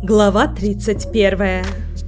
Глава 31.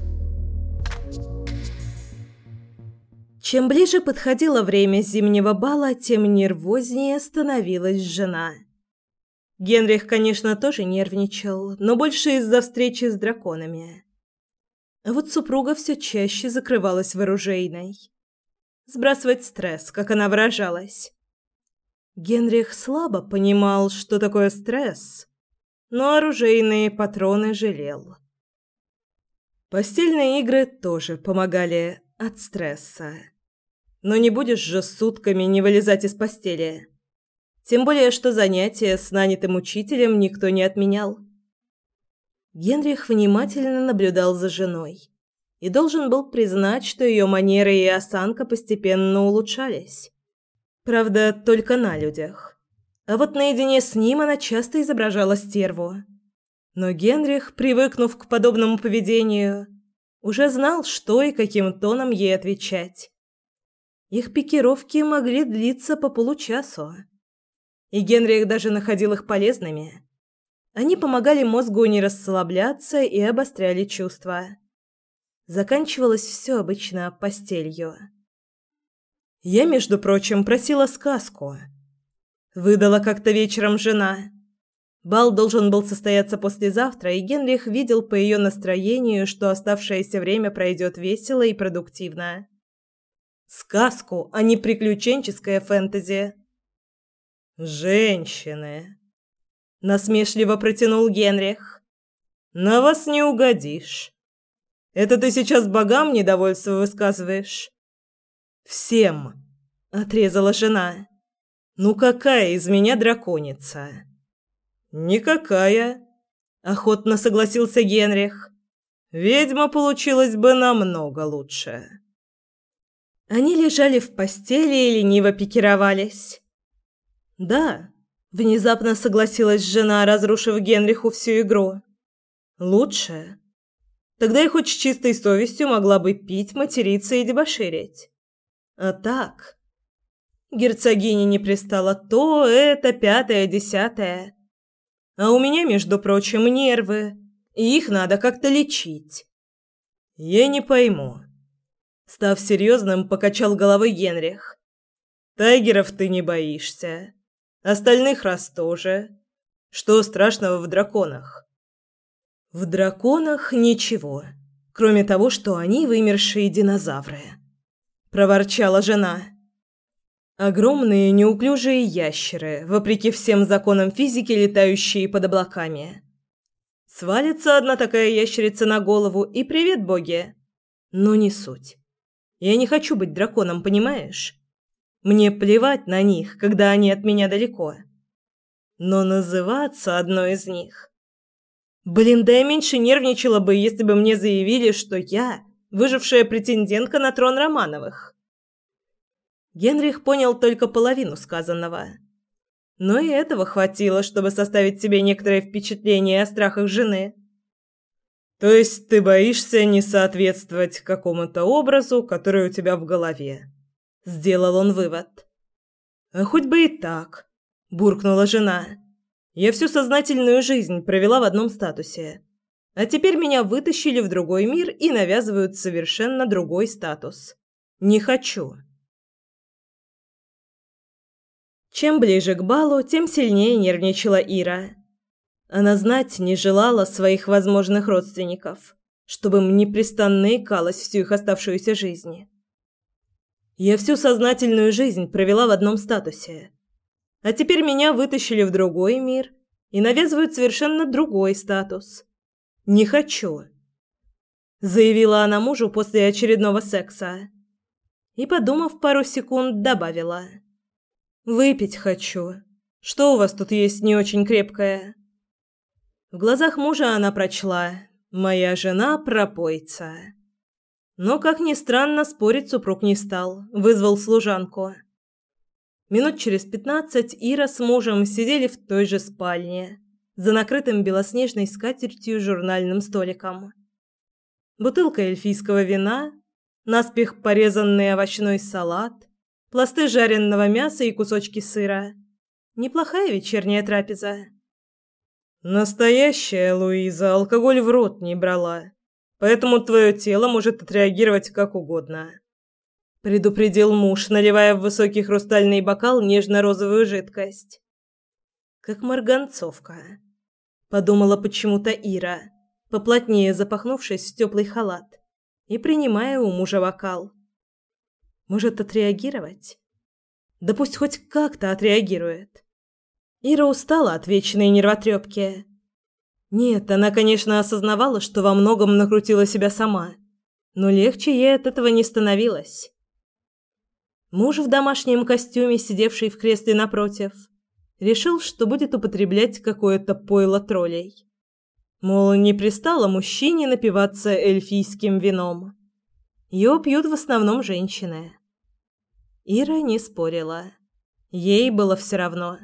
Чем ближе подходило время зимнего бала, тем нервознее становилась жена. Генрих, конечно, тоже нервничал, но больше из-за встречи с драконами. А вот супруга все чаще закрывалась в оружейной. Сбрасывать стресс, как она выражалась. Генрих слабо понимал, что такое стресс, но оружейные патроны жалел. Постельные игры тоже помогали от стресса. Но не будешь же сутками не вылезать из постели. Тем более, что занятия с нанятым учителем никто не отменял. Генрих внимательно наблюдал за женой и должен был признать, что ее манеры и осанка постепенно улучшались. Правда, только на людях. А вот наедине с ним она часто изображала стерву. Но Генрих, привыкнув к подобному поведению, уже знал, что и каким тоном ей отвечать. Их пикировки могли длиться по получасу. И Генрих даже находил их полезными. Они помогали мозгу не расслабляться и обостряли чувства. Заканчивалось все обычно постелью. «Я, между прочим, просила сказку», — выдала как-то вечером жена. Бал должен был состояться послезавтра, и Генрих видел по ее настроению, что оставшееся время пройдет весело и продуктивно. Сказку, а не приключенческое фэнтези. «Женщины!» — насмешливо протянул Генрих. «На вас не угодишь. Это ты сейчас богам недовольство высказываешь?» «Всем!» — отрезала жена. «Ну какая из меня драконица?» «Никакая», — охотно согласился Генрих. «Ведьма получилась бы намного лучше». Они лежали в постели и лениво пикировались. «Да», — внезапно согласилась жена, разрушив Генриху всю игру. «Лучше. Тогда я хоть с чистой совестью могла бы пить, материться и дебоширить. А так...» Герцогине не пристало то, это, пятое, десятое. А у меня, между прочим, нервы, и их надо как-то лечить. Я не пойму. Став серьезным, покачал головой Генрих. Тайгеров ты не боишься. Остальных раз тоже. Что страшного в драконах? В драконах ничего, кроме того, что они вымершие динозавры. Проворчала жена. Огромные неуклюжие ящеры, вопреки всем законам физики, летающие под облаками. Свалится одна такая ящерица на голову, и привет, боги. Но не суть. Я не хочу быть драконом, понимаешь? Мне плевать на них, когда они от меня далеко. Но называться одной из них... Блин, да я меньше нервничала бы, если бы мне заявили, что я выжившая претендентка на трон Романовых. Генрих понял только половину сказанного. Но и этого хватило, чтобы составить себе некоторое впечатление о страхах жены. «То есть ты боишься не соответствовать какому-то образу, который у тебя в голове?» – сделал он вывод. «А хоть бы и так», – буркнула жена. «Я всю сознательную жизнь провела в одном статусе. А теперь меня вытащили в другой мир и навязывают совершенно другой статус. Не хочу». Чем ближе к балу, тем сильнее нервничала Ира. Она знать не желала своих возможных родственников, чтобы им непрестанно икалась всю их оставшуюся жизнь. Я всю сознательную жизнь провела в одном статусе. А теперь меня вытащили в другой мир и навязывают совершенно другой статус. Не хочу. Заявила она мужу после очередного секса. И, подумав пару секунд, добавила: «Выпить хочу. Что у вас тут есть не очень крепкое?» В глазах мужа она прочла: «Моя жена пропойца». Но, как ни странно, спорить супруг не стал, вызвал служанку. Минут через 15 Ира с мужем сидели в той же спальне, за накрытым белоснежной скатертью журнальным столиком. Бутылка эльфийского вина, наспех порезанный овощной салат, пласты жареного мяса и кусочки сыра. Неплохая вечерняя трапеза. Настоящая Луиза алкоголь в рот не брала, поэтому твое тело может отреагировать как угодно», — предупредил муж, наливая в высокий хрустальный бокал нежно-розовую жидкость. «Как марганцовка», — подумала почему-то Ира, поплотнее запахнувшись в теплый халат и принимая у мужа бокал. «Может отреагировать? Да пусть хоть как-то отреагирует». Ира устала от вечной нервотрепки. Нет, она, конечно, осознавала, что во многом накрутила себя сама, но легче ей от этого не становилось. Муж в домашнем костюме, сидевший в кресле напротив, решил, что будет употреблять какое-то пойло троллей. Мол, не пристало мужчине напиваться эльфийским вином. Его пьют в основном женщины. Ира не спорила. Ей было все равно.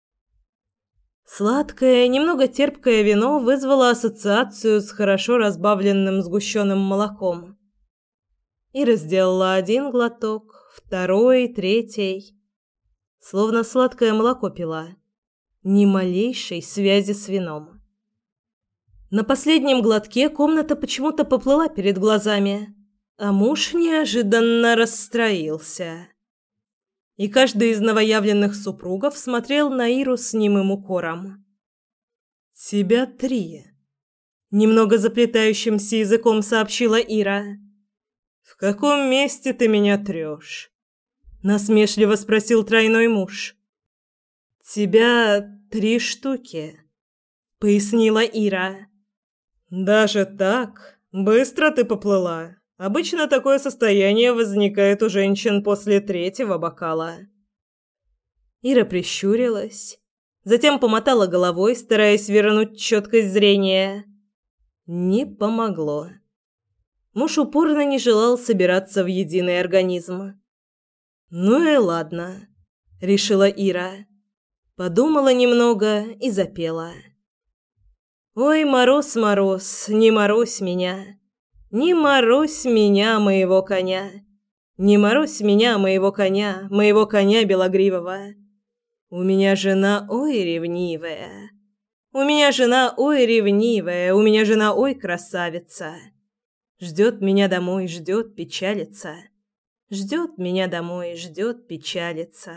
Сладкое, немного терпкое вино вызвало ассоциацию с хорошо разбавленным сгущенным молоком. Ира сделала один глоток, второй, третий. Словно сладкое молоко пила. Ни малейшей связи с вином. На последнем глотке комната почему-то поплыла перед глазами, а муж неожиданно расстроился. И каждый из новоявленных супругов смотрел на Иру с немым укором. «Тебя 3», — немного заплетающимся языком сообщила Ира. «В каком месте ты меня трёшь?» — насмешливо спросил тройной муж. «Тебя 3 штуки», — пояснила Ира. «Даже так? Быстро ты поплыла. Обычно такое состояние возникает у женщин после 3-го бокала». Ира прищурилась, затем помотала головой, стараясь вернуть чёткость зрения. Не помогло. Муж упорно не желал собираться в единый организм. «Ну и ладно», — решила Ира. Подумала немного и запела. «Ой, мороз, мороз, не морозь меня, не морозь меня, моего коня, не морозь меня, моего коня белогривого. У меня жена, ой, ревнивая, у меня жена, ой, ревнивая, у меня жена, ой, красавица. Ждет меня домой, ждет, печалится, ждет меня домой, ждет, печалится».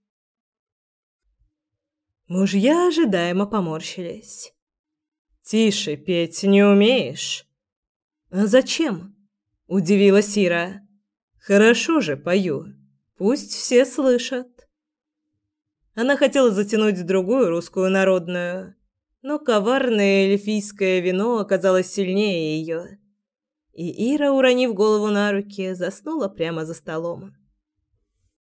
Мужья ожидаемо поморщились. «Тише петь не умеешь?» «А зачем?» – удивилась Ира. «Хорошо же пою. Пусть все слышат». Она хотела затянуть другую русскую народную, но коварное эльфийское вино оказалось сильнее ее. И Ира, уронив голову на руки, заснула прямо за столом.